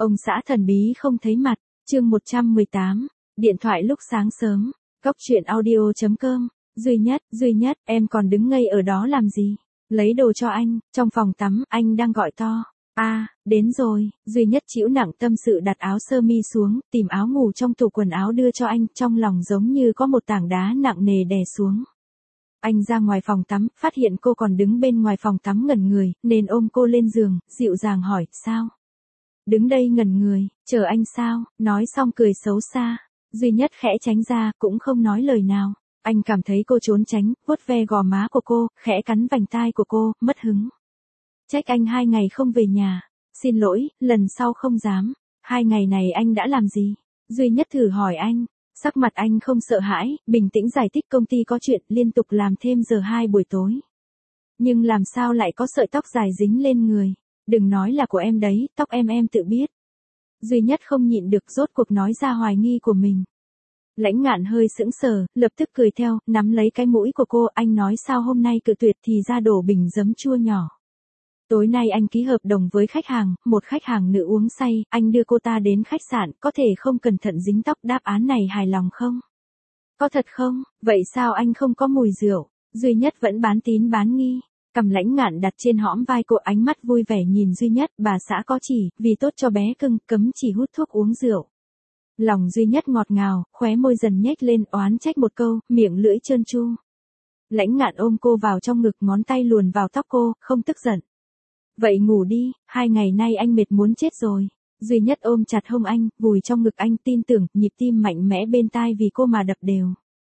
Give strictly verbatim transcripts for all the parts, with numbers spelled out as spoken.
Ông xã thần bí không thấy mặt, chương một trăm mười tám, điện thoại lúc sáng sớm, Cốc truyện audio chấm com, duy nhất, duy nhất, em còn đứng ngây ở đó làm gì? Lấy đồ cho anh, trong phòng tắm, anh đang gọi to. A, à, đến rồi, duy nhất chịu nặng tâm sự đặt áo sơ mi xuống, tìm áo ngủ trong tủ quần áo đưa cho anh, trong lòng giống như có một tảng đá nặng nề đè xuống. Anh ra ngoài phòng tắm, phát hiện cô còn đứng bên ngoài phòng tắm ngẩn người, nên ôm cô lên giường, dịu dàng hỏi, sao? Đứng đây ngẩn người, chờ anh sao? Nói xong cười xấu xa. Duy nhất khẽ tránh ra, cũng không nói lời nào. Anh cảm thấy cô trốn tránh, vuốt ve gò má của cô, khẽ cắn vành tai của cô, mất hứng. Trách anh hai ngày không về nhà. Xin lỗi, lần sau không dám. Hai ngày này anh đã làm gì? Duy nhất thử hỏi anh. Sắc mặt anh không sợ hãi, bình tĩnh giải thích công ty có chuyện, liên tục làm thêm giờ hai buổi tối. Nhưng làm sao lại có sợi tóc dài dính lên người? Đừng nói là của em đấy, tóc em em tự biết. Duy nhất không nhịn được rốt cuộc nói ra hoài nghi của mình. Lãnh Ngạn hơi sững sờ, lập tức cười theo, nắm lấy cái mũi của cô, anh nói sao hôm nay cự tuyệt thì ra đổ bình giấm chua nhỏ. Tối nay anh ký hợp đồng với khách hàng, một khách hàng nữ uống say, anh đưa cô ta đến khách sạn, có thể không cẩn thận dính tóc, đáp án này hài lòng không? Có thật không? Vậy sao anh không có mùi rượu? Duy nhất vẫn bán tín bán nghi. Cầm Lãnh Ngạn đặt trên hõm vai cô, ánh mắt vui vẻ nhìn Duy nhất, bà xã có chỉ, vì tốt cho bé cưng, cấm chỉ hút thuốc uống rượu. Lòng Duy nhất ngọt ngào, khóe môi dần nhếch lên, oán trách một câu, miệng lưỡi trơn tru. Lãnh Ngạn ôm cô vào trong ngực, ngón tay luồn vào tóc cô, không tức giận. Vậy ngủ đi, hai ngày nay anh mệt muốn chết rồi. Duy nhất ôm chặt hông anh, vùi trong ngực anh, tin tưởng, nhịp tim mạnh mẽ bên tai vì cô mà đập đều.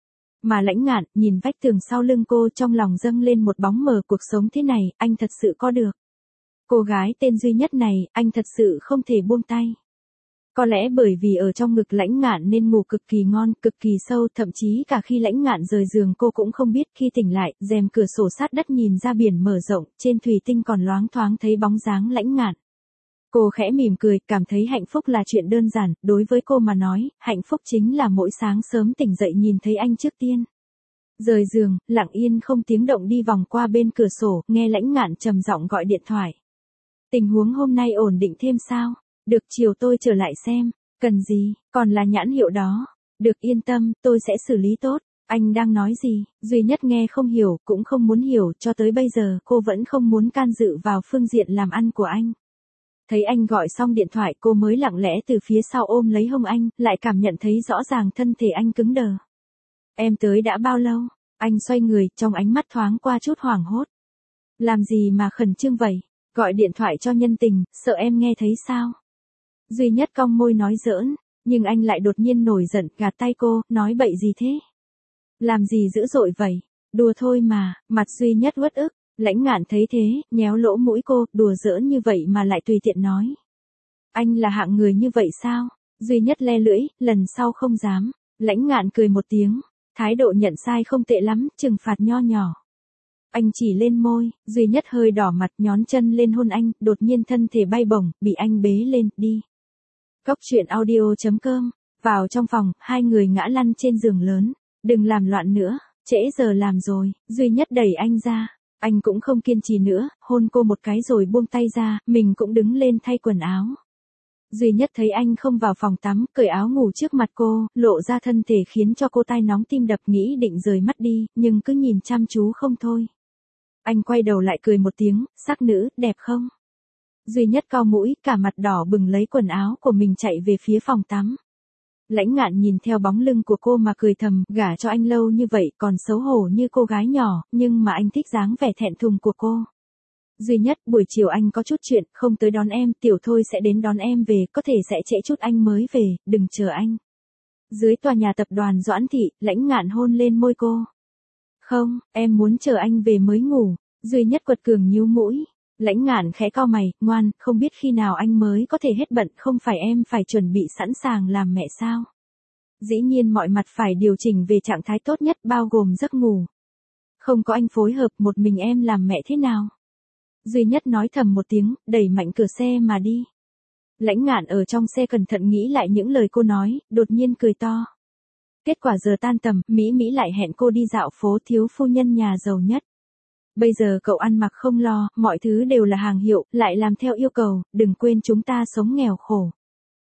Mà Lãnh Ngạn, nhìn vách tường sau lưng cô, trong lòng dâng lên một bóng mờ, cuộc sống thế này, anh thật sự có được. Cô gái tên Duy nhất này, anh thật sự không thể buông tay. Có lẽ bởi vì ở trong ngực Lãnh Ngạn nên ngủ cực kỳ ngon, cực kỳ sâu, thậm chí cả khi Lãnh Ngạn rời giường cô cũng không biết. Khi tỉnh lại, rèm cửa sổ sát đất nhìn ra biển mở rộng, trên thủy tinh còn loáng thoáng thấy bóng dáng Lãnh Ngạn. Cô khẽ mỉm cười, cảm thấy hạnh phúc là chuyện đơn giản, đối với cô mà nói, hạnh phúc chính là mỗi sáng sớm tỉnh dậy nhìn thấy anh trước tiên. Rời giường, lặng yên không tiếng động đi vòng qua bên cửa sổ, nghe Lãnh Ngạn trầm giọng gọi điện thoại. Tình huống hôm nay ổn định thêm sao? Được, chiều tôi trở lại xem. Cần gì? Còn là nhãn hiệu đó. Được, yên tâm, tôi sẽ xử lý tốt. Anh đang nói gì? Duy nhất nghe không hiểu, cũng không muốn hiểu, cho tới bây giờ cô vẫn không muốn can dự vào phương diện làm ăn của anh. Thấy anh gọi xong điện thoại, cô mới lặng lẽ từ phía sau ôm lấy hông anh, lại cảm nhận thấy rõ ràng thân thể anh cứng đờ. Em tới đã bao lâu? Anh xoay người, trong ánh mắt thoáng qua chút hoảng hốt. Làm gì mà khẩn trương vậy? Gọi điện thoại cho nhân tình, sợ em nghe thấy sao? Duy nhất cong môi nói giỡn, nhưng anh lại đột nhiên nổi giận, gạt tay cô, nói bậy gì thế? Làm gì dữ dội vậy? Đùa thôi mà, mặt Duy nhất uất ức. Lãnh Ngạn thấy thế, nhéo lỗ mũi cô, đùa giỡn như vậy mà lại tùy tiện nói. Anh là hạng người như vậy sao? Duy nhất le lưỡi, lần sau không dám. Lãnh Ngạn cười một tiếng, thái độ nhận sai không tệ lắm, trừng phạt nho nhỏ. Anh chỉ lên môi, Duy nhất hơi đỏ mặt, nhón chân lên hôn anh, đột nhiên thân thể bay bổng, bị anh bế lên, đi. Cốc truyện audio chấm com, vào trong phòng, hai người ngã lăn trên giường lớn. Đừng làm loạn nữa, trễ giờ làm rồi. Duy nhất đẩy anh ra. Anh cũng không kiên trì nữa, hôn cô một cái rồi buông tay ra, mình cũng đứng lên thay quần áo. Duy nhất thấy anh không vào phòng tắm, cởi áo ngủ trước mặt cô, lộ ra thân thể khiến cho cô tai nóng tim đập, nghĩ định rời mắt đi, nhưng cứ nhìn chăm chú không thôi. Anh quay đầu lại cười một tiếng, sắc nữ, đẹp không? Duy nhất cau mũi, cả mặt đỏ bừng lấy quần áo của mình chạy về phía phòng tắm. Lãnh Ngạn nhìn theo bóng lưng của cô mà cười thầm, gả cho anh lâu như vậy còn xấu hổ như cô gái nhỏ, nhưng mà anh thích dáng vẻ thẹn thùng của cô. Duy nhất, buổi chiều anh có chút chuyện, không tới đón em, Tiểu Thôi sẽ đến đón em về, có thể sẽ trễ chút anh mới về, đừng chờ anh. Dưới tòa nhà tập đoàn Doãn Thị, Lãnh Ngạn hôn lên môi cô. Không, em muốn chờ anh về mới ngủ. Duy nhất quật cường nhíu mũi. Lãnh Ngạn khẽ cau mày, ngoan, không biết khi nào anh mới có thể hết bận, không phải em phải chuẩn bị sẵn sàng làm mẹ sao? Dĩ nhiên mọi mặt phải điều chỉnh về trạng thái tốt nhất, bao gồm giấc ngủ. Không có anh phối hợp, một mình em làm mẹ thế nào? Duy nhất nói thầm một tiếng, đẩy mạnh cửa xe mà đi. Lãnh Ngạn ở trong xe cẩn thận nghĩ lại những lời cô nói, đột nhiên cười to. Kết quả giờ tan tầm, Mỹ Mỹ lại hẹn cô đi dạo phố thiếu phu nhân nhà giàu nhất. Bây giờ cậu ăn mặc không lo, mọi thứ đều là hàng hiệu, lại làm theo yêu cầu, đừng quên chúng ta sống nghèo khổ.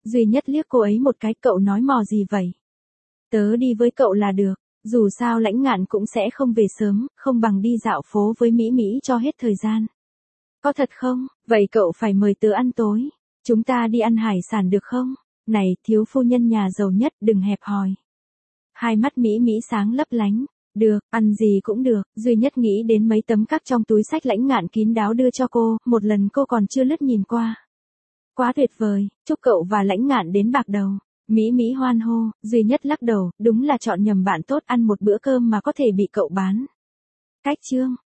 Duy Nhất liếc cô ấy một cái, cậu nói mò gì vậy? Tớ đi với cậu là được, dù sao Lãnh Ngạn cũng sẽ không về sớm, không bằng đi dạo phố với Mỹ Mỹ cho hết thời gian. Có thật không? Vậy cậu phải mời tớ ăn tối. Chúng ta đi ăn hải sản được không? Này, thiếu phu nhân nhà giàu nhất, đừng hẹp hòi. Hai mắt Mỹ Mỹ sáng lấp lánh. Được, ăn gì cũng được. Duy Nhất nghĩ đến mấy tấm cắc trong túi sách Lãnh Ngạn kín đáo đưa cho cô, một lần cô còn chưa lướt nhìn qua. Quá tuyệt vời, chúc cậu và Lãnh Ngạn đến bạc đầu. Mỹ Mỹ hoan hô. Duy Nhất lắc đầu, đúng là chọn nhầm bạn tốt, ăn một bữa cơm mà có thể bị cậu bán. Cách chương